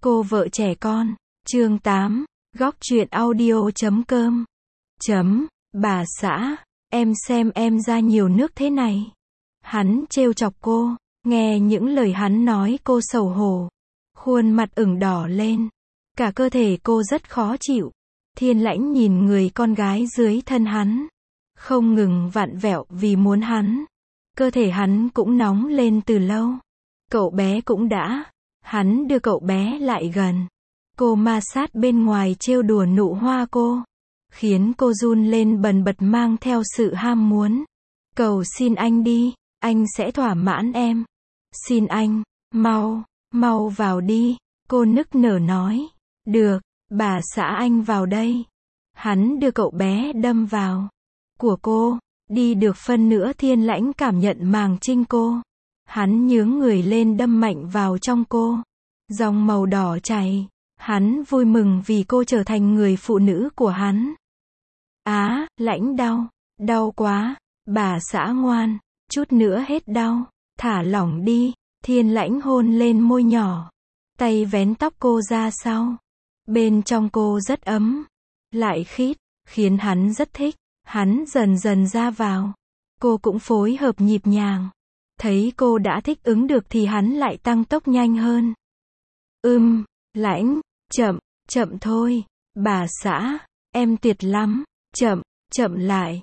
Cô vợ trẻ con. Chương 8. Góc truyện audio.com. Bà xã, em xem em ra nhiều nước thế này. Hắn trêu chọc cô, nghe những lời hắn nói cô xấu hổ. Khuôn mặt ửng đỏ lên. Cả cơ thể cô rất khó chịu. Thiên Lãnh nhìn người con gái dưới thân hắn. Không ngừng vặn vẹo vì muốn hắn. Cơ thể hắn cũng nóng lên từ lâu. Cậu bé cũng đã. Hắn đưa cậu bé lại gần. Cô ma sát bên ngoài trêu đùa nụ hoa cô. Khiến cô run lên bần bật mang theo sự ham muốn. Cầu xin anh đi, anh sẽ thỏa mãn em. Xin anh, mau vào đi. Cô nức nở nói. Được, bà xã anh vào đây. Hắn đưa cậu bé đâm vào. Của cô, đi được phân nữa Thiên Lãnh cảm nhận màng trinh cô. Hắn nhướng người lên đâm mạnh vào trong cô. Dòng màu đỏ chảy. Hắn vui mừng vì cô trở thành người phụ nữ của hắn. Lãnh đau. Đau quá. Bà xã ngoan. Chút nữa hết đau. Thả lỏng đi. Thiên Lãnh hôn lên môi nhỏ. Tay vén tóc cô ra sau. Bên trong cô rất ấm. Lại khít. Khiến hắn rất thích. Hắn dần dần ra vào. Cô cũng phối hợp nhịp nhàng. Thấy cô đã thích ứng được thì hắn lại tăng tốc nhanh hơn. Lãnh, chậm thôi. Bà xã, em tuyệt lắm. Chậm lại.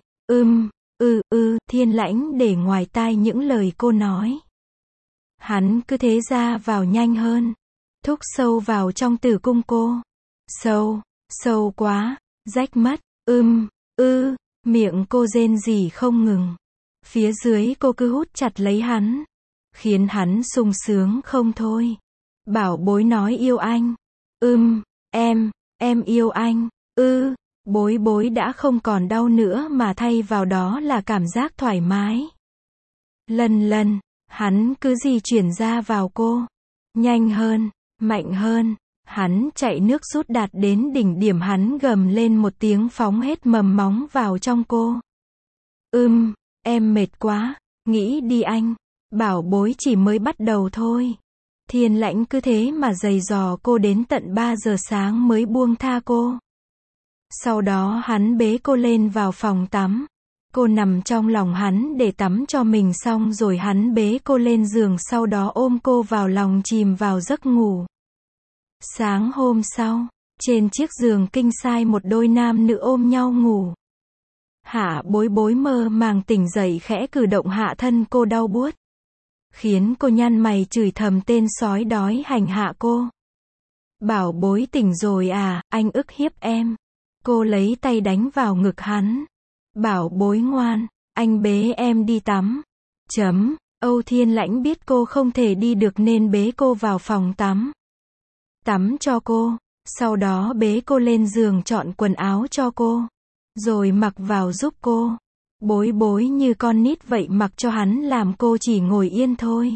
Thiên Lãnh để ngoài tai những lời cô nói. Hắn cứ thế ra vào nhanh hơn. Thúc sâu vào trong tử cung cô. Sâu quá, rách mất. Miệng cô rên rỉ không ngừng. Phía dưới cô cứ hút chặt lấy hắn. Khiến hắn sung sướng không thôi. Bảo bối nói yêu anh. Em yêu anh. Bối đã không còn đau nữa mà thay vào đó là cảm giác thoải mái. Lần, hắn cứ di chuyển ra vào cô. Nhanh hơn, mạnh hơn. Hắn chạy nước rút đạt đến đỉnh điểm hắn gầm lên một tiếng phóng hết mầm móng vào trong cô. Em mệt quá, nghĩ đi anh. Bảo bối chỉ mới bắt đầu thôi. Thiên Lãnh cứ thế mà giày dò cô đến tận 3 giờ sáng mới buông tha cô. Sau đó hắn bế cô lên vào phòng tắm. Cô nằm trong lòng hắn để tắm cho mình xong rồi hắn bế cô lên giường sau đó ôm cô vào lòng chìm vào giấc ngủ. Sáng hôm sau, trên chiếc giường king size một đôi nam nữ ôm nhau ngủ. Hạ bối mơ màng tỉnh dậy khẽ cử động hạ thân cô đau buốt. Khiến cô nhăn mày chửi thầm tên sói đói hành hạ cô. Bảo bối tỉnh rồi à, anh ức hiếp em. Cô lấy tay đánh vào ngực hắn. Bảo bối ngoan, anh bế em đi tắm. Âu Thiên Lãnh biết cô không thể đi được nên bế cô vào phòng tắm. Tắm cho cô, sau đó bế cô lên giường chọn quần áo cho cô. Rồi mặc vào giúp cô. Bối như con nít vậy mặc cho hắn làm cô chỉ ngồi yên thôi.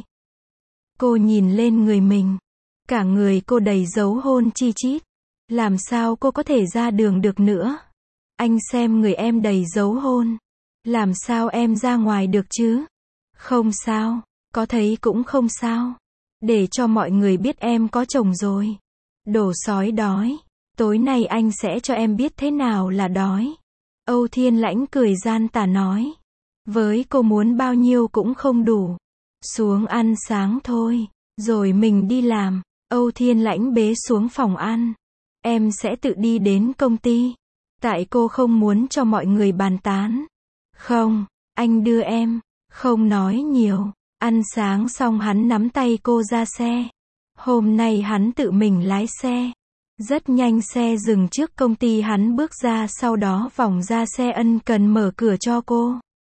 Cô nhìn lên người mình. Cả người cô đầy dấu hôn chi chít. Làm sao cô có thể ra đường được nữa? Anh xem người em đầy dấu hôn. Làm sao em ra ngoài được chứ? Không sao, có thấy cũng không sao. Để cho mọi người biết em có chồng rồi. Đồ sói đói. Tối nay anh sẽ cho em biết thế nào là đói. Âu Thiên Lãnh cười gian tà nói. Với cô muốn bao nhiêu cũng không đủ. Xuống ăn sáng thôi. Rồi mình đi làm. Âu Thiên Lãnh bế xuống phòng ăn. Em sẽ tự đi đến công ty. Tại cô không muốn cho mọi người bàn tán. Không, anh đưa em. Không nói nhiều. Ăn sáng xong hắn nắm tay cô ra xe. Hôm nay hắn tự mình lái xe. Rất nhanh xe dừng trước công ty hắn bước ra sau đó vòng ra xe ân cần mở cửa cho cô.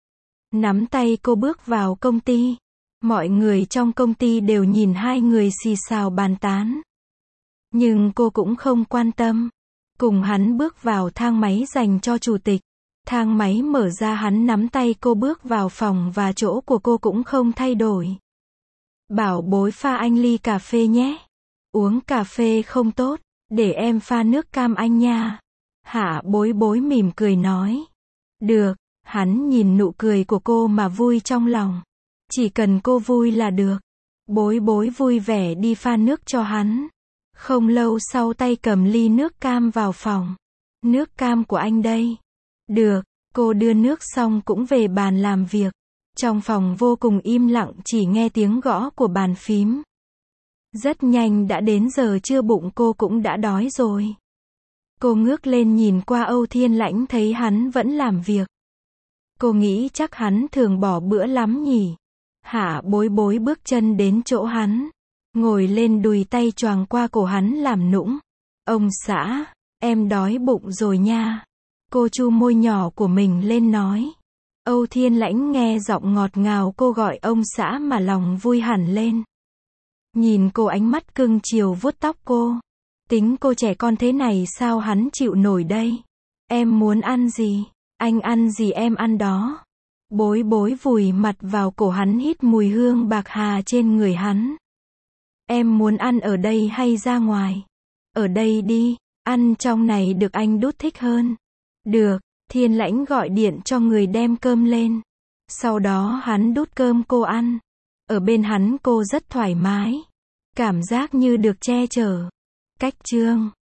Nắm tay cô bước vào công ty. Mọi người trong công ty đều nhìn hai người xì xào bàn tán. Nhưng cô cũng không quan tâm. Cùng hắn bước vào thang máy dành cho chủ tịch. Thang máy mở ra hắn nắm tay cô bước vào phòng và chỗ của cô cũng không thay đổi. Bảo bối pha anh ly cà phê nhé. Uống cà phê không tốt. Để em pha nước cam anh nha. Hạ bối mỉm cười nói. Được, hắn nhìn nụ cười của cô mà vui trong lòng. Chỉ cần cô vui là được. Bối vui vẻ đi pha nước cho hắn. Không lâu sau tay cầm ly nước cam vào phòng. Nước cam của anh đây. Được, cô đưa nước xong cũng về bàn làm việc. Trong phòng vô cùng im lặng, chỉ nghe tiếng gõ của bàn phím. Rất nhanh đã đến giờ trưa, bụng cô cũng đã đói rồi. Cô ngước lên nhìn qua Âu Thiên Lãnh, thấy hắn vẫn làm việc. Cô nghĩ chắc hắn thường bỏ bữa lắm nhỉ. Hạ Bối Bối bước chân đến chỗ hắn, ngồi lên đùi, tay choàng qua cổ hắn làm nũng. Ông xã, em đói bụng rồi nha. Cô chu môi nhỏ của mình lên nói. Âu Thiên Lãnh nghe giọng ngọt ngào cô gọi ông xã mà lòng vui hẳn lên. Nhìn cô ánh mắt cưng chiều vuốt tóc cô. Tính cô trẻ con thế này sao hắn chịu nổi đây. Em muốn ăn gì? Anh ăn gì em ăn đó. Bối Bối vùi mặt vào cổ hắn, hít mùi hương bạc hà trên người hắn. Em muốn ăn ở đây hay ra ngoài? Ở đây đi, ăn trong này được, anh đút thích hơn. Được, Thiên Lãnh gọi điện cho người đem cơm lên. Sau đó hắn đút cơm cô ăn. Ở bên hắn cô rất thoải mái. Cảm giác như được che chở. Cách chương